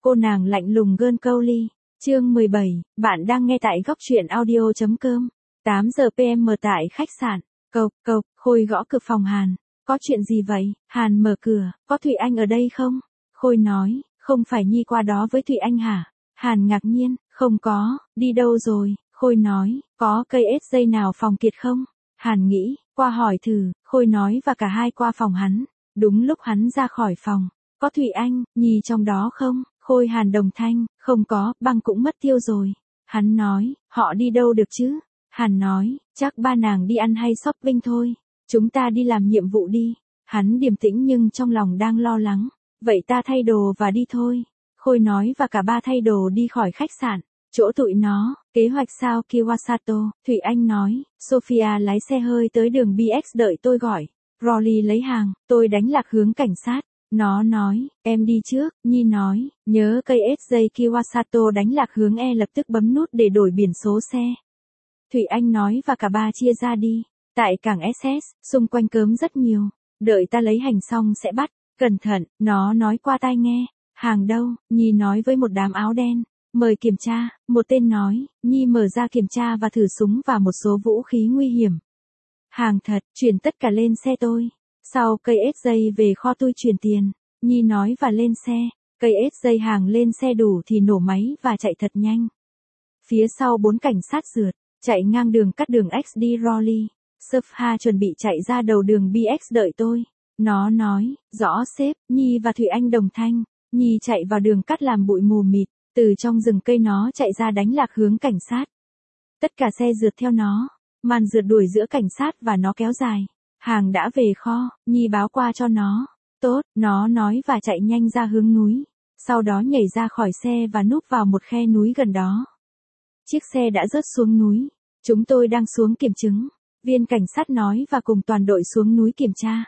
Cô nàng lạnh lùng gơn câu ly. Chương 17, bạn đang nghe tại góc truyện audio.com. 8 giờ PM tại khách sạn. Cộc cộc, Khôi gõ cửa phòng Hàn. Có chuyện gì vậy? Hàn mở cửa, có Thụy Anh ở đây không? Khôi nói, không phải Nhi qua đó với Thụy Anh hả? Hàn ngạc nhiên, không có, đi đâu rồi? Khôi nói, có cây ếch dây nào phòng Kiệt không? Hàn nghĩ, qua hỏi thử, Khôi nói và cả hai qua phòng hắn. Đúng lúc hắn ra khỏi phòng, có Thụy Anh, Nhi trong đó không? Khôi Hàn đồng thanh, không có, băng cũng mất tiêu rồi. Hắn nói, họ đi đâu được chứ? Hàn nói, chắc ba nàng đi ăn hay shopping thôi. Chúng ta đi làm nhiệm vụ đi. Hắn điềm tĩnh nhưng trong lòng đang lo lắng. Vậy ta thay đồ và đi thôi. Khôi nói và cả ba thay đồ đi khỏi khách sạn. Chỗ tụi nó, kế hoạch sao Kiwasato? Thụy Anh nói, Sophia lái xe hơi tới đường BX đợi tôi gọi. Rolly lấy hàng, tôi đánh lạc hướng cảnh sát. Nó nói, em đi trước, Nhi nói, nhớ cây SJ Kiwasato đánh lạc hướng lập tức bấm nút để đổi biển số xe. Thụy Anh nói và cả ba chia ra đi. Tại cảng SS, xung quanh cớm rất nhiều. Đợi ta lấy hành xong sẽ bắt. Cẩn thận, nó nói qua tai nghe. Hàng đâu? Nhi nói với một đám áo đen. Mời kiểm tra, một tên nói. Nhi mở ra kiểm tra và thử súng và một số vũ khí nguy hiểm. Hàng thật, chuyển tất cả lên xe tôi. Sau cây SJ về kho tôi chuyển tiền. Nhi nói và lên xe. Cây SJ hàng lên xe đủ thì nổ máy và chạy thật nhanh. Phía sau 4 cảnh sát rượt, chạy ngang đường cắt đường XD Rolly. Sophia chuẩn bị chạy ra đầu đường BX đợi tôi. Nó nói, rõ sếp, Nhi và Thụy Anh đồng thanh. Nhi chạy vào đường cắt làm bụi mù mịt, từ trong rừng cây nó chạy ra đánh lạc hướng cảnh sát. Tất cả xe rượt theo nó, màn rượt đuổi giữa cảnh sát và nó kéo dài. Hàng đã về kho, Nhi báo qua cho nó. Tốt, nó nói và chạy nhanh ra hướng núi. Sau đó nhảy ra khỏi xe và núp vào một khe núi gần đó. Chiếc xe đã rớt xuống núi. Chúng tôi đang xuống kiểm chứng. Viên cảnh sát nói và cùng toàn đội xuống núi kiểm tra.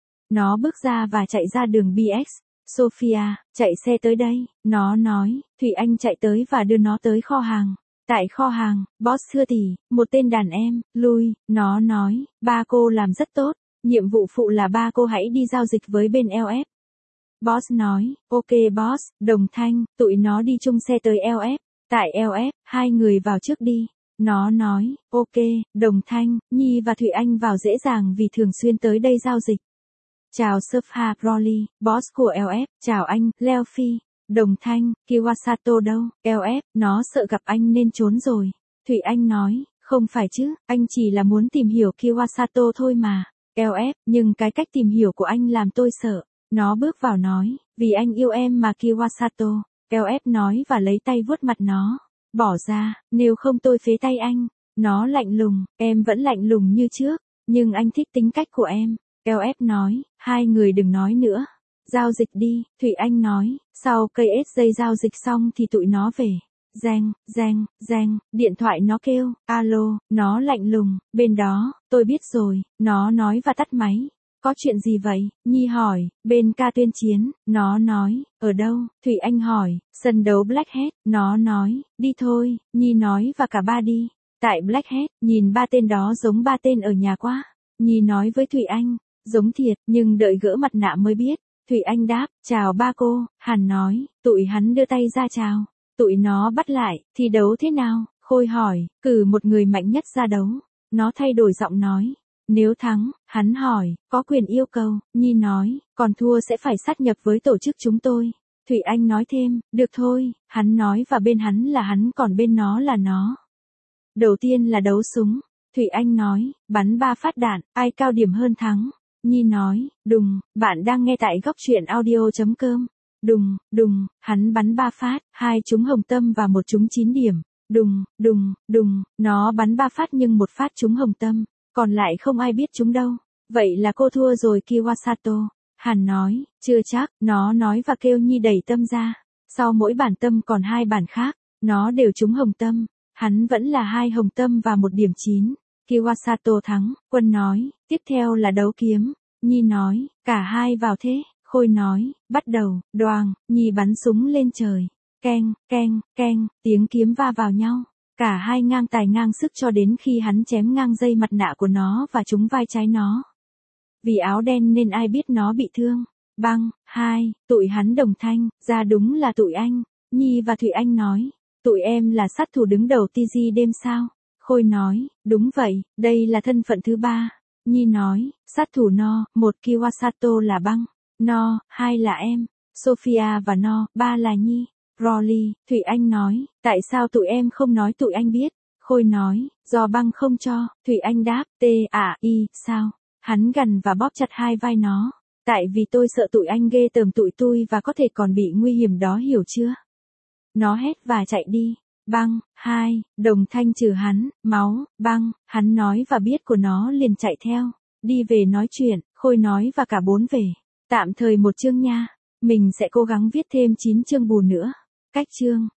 Nó bước ra và chạy ra đường BX. Sophia, chạy xe tới đây. Nó nói, Thụy Anh chạy tới và đưa nó tới kho hàng. Tại kho hàng, boss thưa tỷ, một tên đàn em, Lui, nó nói, ba cô làm rất tốt. Nhiệm vụ phụ là ba cô hãy đi giao dịch với bên LF. Boss nói, ok boss, đồng thanh, tụi nó đi chung xe tới LF. Tại LF, hai người vào trước đi. Nó nói, ok, đồng thanh, Nhi và Thụy Anh vào dễ dàng vì thường xuyên tới đây giao dịch. Chào Sophia Rolly, boss của LF, chào anh, Leo Phi. Đồng thanh, Kiwasato đâu? LF, nó sợ gặp anh nên trốn rồi. Thụy Anh nói, không phải chứ, anh chỉ là muốn tìm hiểu Kiwasato thôi mà. LF, nhưng cái cách tìm hiểu của anh làm tôi sợ. Nó bước vào nói, vì anh yêu em mà Kiwasato. LF nói và lấy tay vuốt mặt nó. Bỏ ra, nếu không tôi phế tay anh. Nó lạnh lùng, em vẫn lạnh lùng như trước, nhưng anh thích tính cách của em. LF nói, hai người đừng nói nữa. Giao dịch đi, Thụy Anh nói, sau cây SJ giao dịch xong thì tụi nó về. Reng, reng, reng, điện thoại nó kêu, alo, nó lạnh lùng, bên đó, tôi biết rồi, nó nói và tắt máy. Có chuyện gì vậy? Nhi hỏi, bên ca tuyên chiến, nó nói, ở đâu? Thụy Anh hỏi, sân đấu Blackhead, nó nói, đi thôi, Nhi nói và cả ba đi. Tại Blackhead, nhìn ba tên đó giống ba tên ở nhà quá. Nhi nói với Thụy Anh, giống thiệt, nhưng đợi gỡ mặt nạ mới biết. Thụy Anh đáp, chào ba cô. Hàn nói, tụi hắn đưa tay ra chào. Tụi nó bắt lại, thi đấu thế nào? Khôi hỏi, cử một người mạnh nhất ra đấu. Nó thay đổi giọng nói. Nếu thắng, hắn hỏi, có quyền yêu cầu. Nhi nói, còn thua sẽ phải sát nhập với tổ chức chúng tôi. Thụy Anh nói thêm, được thôi. Hắn nói và bên hắn là hắn còn bên nó là nó. Đầu tiên là đấu súng. Thụy Anh nói, bắn 3 phát đạn, ai cao điểm hơn thắng. Nhi nói, đùng, bạn đang nghe tại góc truyện audio.com. Đùng, đùng, hắn bắn 3 phát, 2 trúng hồng tâm và 1 trúng 9 điểm. Đùng, đùng, đùng, nó bắn 3 phát nhưng 1 phát trúng hồng tâm, còn lại không ai biết trúng đâu. Vậy là cô thua rồi Kiwasato. Hàn nói, chưa chắc, nó nói và kêu Nhi đẩy tâm ra. Sau mỗi bản tâm còn 2 bản khác, nó đều trúng hồng tâm. Hắn vẫn là 2 hồng tâm và 1 điểm 9. Kiwasato thắng, Quân nói, tiếp theo là đấu kiếm. Nhi nói, cả hai vào thế. Khôi nói, bắt đầu, đoàng, Nhi bắn súng lên trời. Keng, keng, keng, tiếng kiếm va vào nhau. Cả hai ngang tài ngang sức cho đến khi hắn chém ngang dây mặt nạ của nó và trúng vai trái nó. Vì áo đen nên ai biết nó bị thương. Băng, 2, tụi hắn đồng thanh, ra đúng là tụi anh. Nhi và Thụy Anh nói, tụi em là sát thủ đứng đầu TG đêm sao? Khôi nói, đúng vậy, đây là thân phận thứ 3. Nhi nói, sát thủ No, 1 Kiwasato là Băng, No, 2 là em, Sophia và No, 3 là Nhi. Rolly, Thụy Anh nói, tại sao tụi em không nói tụi anh biết? Khôi nói, do Băng không cho. Thụy Anh đáp, sao? Hắn gằn và bóp chặt hai vai nó. Tại vì tôi sợ tụi anh ghê tởm tụi tôi và có thể còn bị nguy hiểm đó, hiểu chưa? Nó hét và chạy đi. Băng, 2, đồng thanh trừ hắn, máu, Băng, hắn nói và biết của nó liền chạy theo. Đi về nói chuyện, Khôi nói và cả 4 về. Tạm thời 1 chương nha. Mình sẽ cố gắng viết thêm 9 chương bù nữa. Cách chương.